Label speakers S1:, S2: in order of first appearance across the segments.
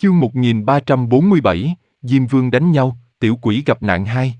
S1: Chương 1347, Diêm Vương đánh nhau, tiểu quỷ gặp nạn 2.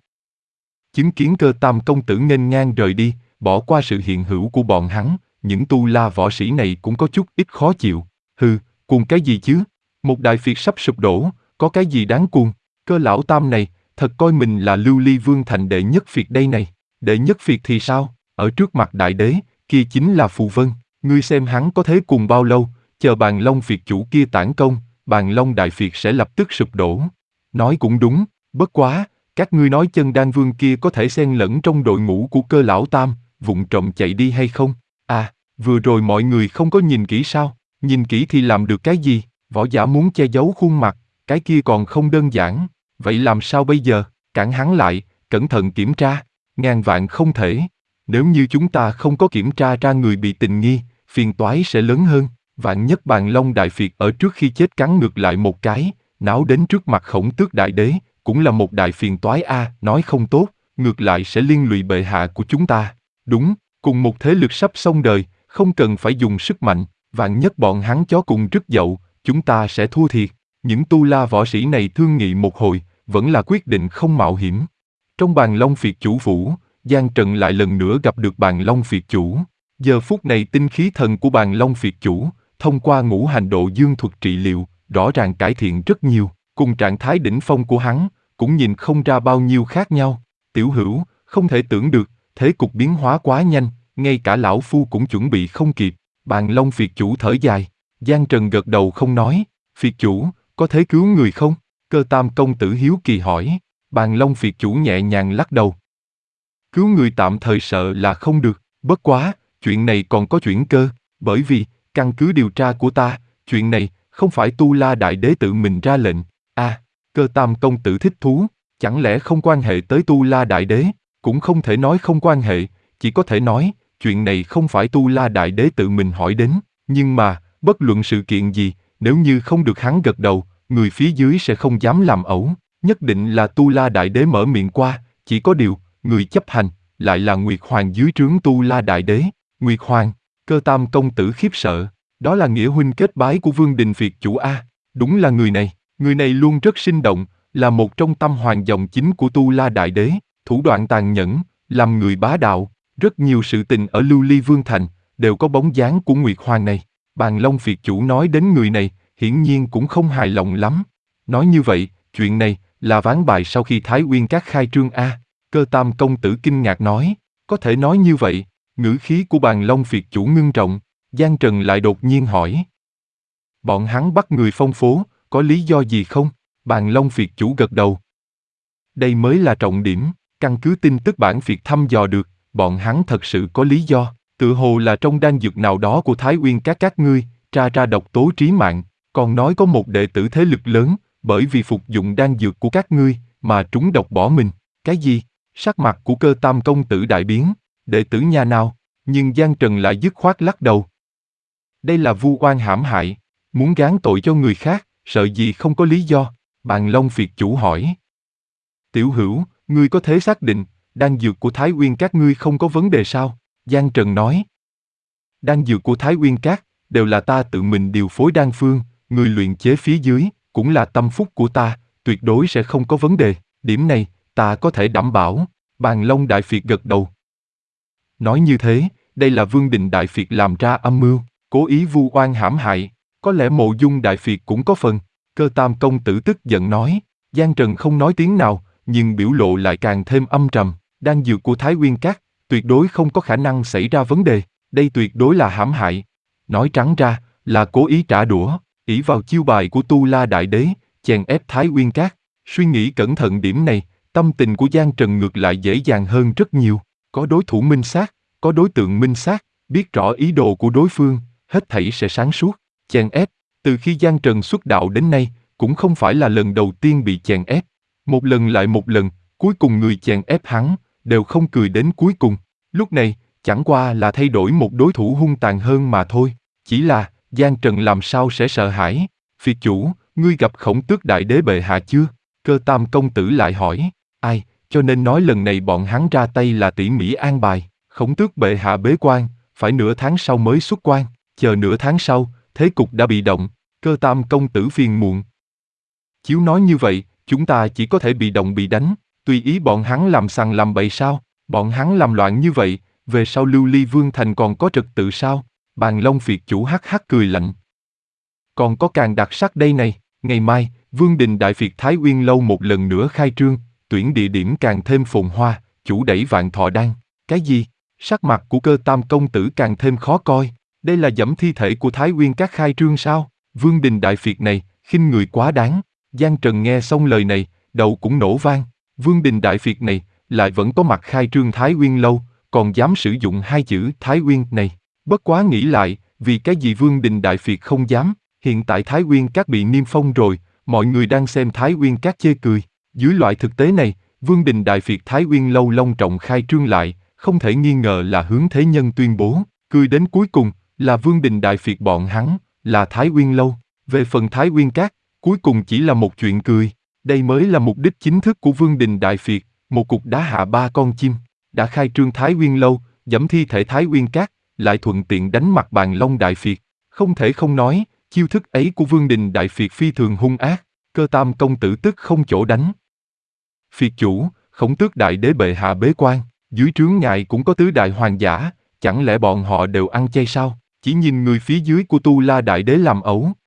S1: Chứng kiến Cơ Tam công tử nghênh ngang rời đi, bỏ qua sự hiện hữu của bọn hắn, những tu la võ sĩ này cũng có chút ít khó chịu. Hừ, cuồng cái gì chứ? Một đại phiệt sắp sụp đổ, có cái gì đáng cuồng? Cơ lão Tam này, thật coi mình là Lưu Ly Vương thành đệ nhất phiệt đây này. Đệ nhất phiệt thì sao? Ở trước mặt đại đế, kia chính là Phù Vân. Ngươi xem hắn có thế cùng bao lâu, chờ Bàn Long phiệt chủ kia tản công, Bàn Long đại phiệt sẽ lập tức sụp đổ. Nói cũng đúng, bất quá, các ngươi nói Chân Đan Vương kia có thể xen lẫn trong đội ngũ của Cơ lão Tam, vụng trộm chạy đi hay không? À, vừa rồi mọi người không có nhìn kỹ sao? Nhìn kỹ thì làm được cái gì? Võ giả muốn che giấu khuôn mặt, cái kia còn không đơn giản. Vậy làm sao bây giờ? Cản hắn lại, cẩn thận kiểm tra. Ngàn vạn không thể. Nếu như chúng ta không có kiểm tra ra người bị tình nghi, phiền toái sẽ lớn hơn. Vạn nhất Bàn Long đại phiệt ở trước khi chết cắn ngược lại một cái, náo đến trước mặt Khổng Tước đại đế, cũng là một đại phiền toái a. Nói không tốt, ngược lại sẽ liên lụy bệ hạ của chúng ta. Đúng, cùng một thế lực sắp xong đời, không cần phải dùng sức mạnh, vạn nhất bọn hắn chó cùng rứt dậu, chúng ta sẽ thua thiệt. Những tu la võ sĩ này thương nghị một hồi, vẫn là quyết định không mạo hiểm. Trong Bàn Long phiệt chủ phủ, Giang Trần lại lần nữa gặp được Bàn Long phiệt chủ. Giờ phút này tinh khí thần của Bàn Long phiệt chủ, thông qua ngũ hành độ dương thuật trị liệu, rõ ràng cải thiện rất nhiều, cùng trạng thái đỉnh phong của hắn, cũng nhìn không ra bao nhiêu khác nhau. Tiểu Hữu, không thể tưởng được, thế cục biến hóa quá nhanh, ngay cả lão phu cũng chuẩn bị không kịp. Bàn Long phiệt chủ thở dài, Giang Trần gật đầu không nói. Phiệt chủ, có thể cứu người không? Cơ Tam công tử hiếu kỳ hỏi. Bàn Long phiệt chủ nhẹ nhàng lắc đầu. Cứu người tạm thời sợ là không được, bất quá, chuyện này còn có chuyển cơ, bởi vì, căn cứ điều tra của ta, chuyện này không phải Tu La đại đế tự mình ra lệnh. Cơ Tam công tử thích thú, chẳng lẽ không quan hệ tới Tu La đại đế? Cũng không thể nói không quan hệ, chỉ có thể nói, chuyện này không phải Tu La đại đế tự mình hỏi đến, nhưng mà, bất luận sự kiện gì, nếu như không được hắn gật đầu, người phía dưới sẽ không dám làm ẩu, nhất định là Tu La đại đế mở miệng qua, chỉ có điều, người chấp hành, lại là Nguyệt Hoàng dưới trướng Tu La đại đế. Nguyệt Hoàng, Cơ Tam công tử khiếp sợ, đó là nghĩa huynh kết bái của Vương Đình phiệt chủ a. Đúng là người này luôn rất sinh động, là một trong tam hoàng dòng chính của Tu La đại đế, thủ đoạn tàn nhẫn, làm người bá đạo, rất nhiều sự tình ở Lưu Ly Vương thành đều có bóng dáng của Nguyệt Hoàng này. Bàn Long phiệt chủ nói đến người này, hiển nhiên cũng không hài lòng lắm. Nói như vậy, chuyện này là ván bài sau khi Thái Uyên Các khai trương a. Cơ Tam công tử kinh ngạc nói, có thể nói như vậy. Ngữ khí của Bàn Long phiệt chủ ngưng trọng, Giang Trần lại đột nhiên hỏi. Bọn hắn bắt người phong phố, có lý do gì không? Bàn Long phiệt chủ gật đầu. Đây mới là trọng điểm, căn cứ tin tức bản phiệt thăm dò được, bọn hắn thật sự có lý do, tự hồ là trong đan dược nào đó của Thái Uyên các ngươi, tra ra độc tố trí mạng, còn nói có một đệ tử thế lực lớn, bởi vì phục dụng đan dược của các ngươi, mà trúng độc bỏ mình. Cái gì? Sắc mặt của Cơ Tam công tử đại biến, đệ tử nhà nào? Nhưng Giang Trần lại dứt khoát lắc đầu. Đây là vu oan hãm hại, muốn gán tội cho người khác, sợ gì không có lý do? Bàn Long phiệt chủ hỏi. Tiểu Hữu, ngươi có thể xác định, đan dược của Thái Uyên các ngươi không có vấn đề sao? Giang Trần nói. Đan dược của Thái Uyên các, đều là ta tự mình điều phối đan phương, người luyện chế phía dưới, cũng là tâm phúc của ta, tuyệt đối sẽ không có vấn đề, điểm này, ta có thể đảm bảo. Bàn Long đại phiệt gật đầu. Nói như thế, đây là Vương Đình đại phiệt làm ra âm mưu, cố ý vu oan hãm hại, có lẽ Mộ Dung đại phiệt cũng có phần. Cơ Tam công tử tức giận nói. Giang Trần không nói tiếng nào, nhưng biểu lộ lại càng thêm âm trầm. Đan dược của Thái Uyên các, tuyệt đối không có khả năng xảy ra vấn đề, đây tuyệt đối là hãm hại. Nói trắng ra, là cố ý trả đũa, ỷ vào chiêu bài của Tu La đại đế, chèn ép Thái Uyên các. Suy nghĩ cẩn thận điểm này, tâm tình của Giang Trần ngược lại dễ dàng hơn rất nhiều. Có đối thủ minh xác, có đối tượng minh xác, biết rõ ý đồ của đối phương, hết thảy sẽ sáng suốt. Chèn ép, từ khi Giang Trần xuất đạo đến nay, cũng không phải là lần đầu tiên bị chèn ép. Một lần lại một lần, cuối cùng người chèn ép hắn, đều không cười đến cuối cùng. Lúc này, chẳng qua là thay đổi một đối thủ hung tàn hơn mà thôi. Chỉ là, Giang Trần làm sao sẽ sợ hãi? Phiệt chủ, ngươi gặp Khổng Tước đại đế bệ hạ chưa? Cơ Tam công tử lại hỏi. Ai, cho nên nói lần này bọn hắn ra tay là tỉ mỉ an bài. Khổng Tước bệ hạ bế quan, phải nửa tháng sau mới xuất quan. Chờ nửa tháng sau, thế cục đã bị động. Cơ Tam công tử phiền muộn. Chiếu nói như vậy, chúng ta chỉ có thể bị động bị đánh, tùy ý bọn hắn làm sằng làm bậy sao? Bọn hắn làm loạn như vậy, về sau Lưu Ly Vương Thành còn có trật tự sao? Bàn Long Phiệt chủ hắc hắc cười lạnh. Còn có càng đặc sắc đây này, ngày mai, Vương Đình Đại Phiệt Thái Uyên Lâu một lần nữa khai trương, tuyển địa điểm càng thêm phồn hoa, chủ đẩy vạn thọ đan. Cái gì? Sắc mặt của Cơ Tam công tử càng thêm khó coi, đây là dẫm thi thể của Thái Uyên các khai trương sao? Vương Đình Đại Phiệt này, khinh người quá đáng. Giang Trần nghe xong lời này, đầu cũng nổ vang. Vương Đình Đại Phiệt này, lại vẫn có mặt khai trương Thái Uyên Lâu, còn dám sử dụng hai chữ Thái Uyên này. Bất quá nghĩ lại, vì cái gì Vương Đình Đại Phiệt không dám? Hiện tại Thái Uyên Các bị niêm phong rồi, mọi người đang xem Thái Uyên Các chê cười. Dưới loại thực tế này, Vương Đình Đại Phiệt Thái Uyên Lâu long trọng khai trương lại, không thể nghi ngờ là hướng thế nhân tuyên bố, cười đến cuối cùng, là Vương Đình Đại Phiệt bọn hắn, là Thái Uyên Lâu. Về phần Thái Uyên Các, cuối cùng chỉ là một chuyện cười. Đây mới là mục đích chính thức của Vương Đình Đại Phiệt, một cục đá hạ ba con chim. Đã khai trương Thái Uyên Lâu, dẫm thi thể Thái Uyên Các, lại thuận tiện đánh mặt Bàn Long Đại Phiệt. Không thể không nói, chiêu thức ấy của Vương Đình Đại Phiệt phi thường hung ác, Cơ Tam công tử tức không chỗ đánh. Phiệt chủ, Khổng Tước Đại Đế bệ hạ bế quan, dưới trướng ngài cũng có tứ đại hoàng giả, chẳng lẽ bọn họ đều ăn chay sao? Chỉ nhìn người phía dưới của Tu La Đại Đế làm ẩu,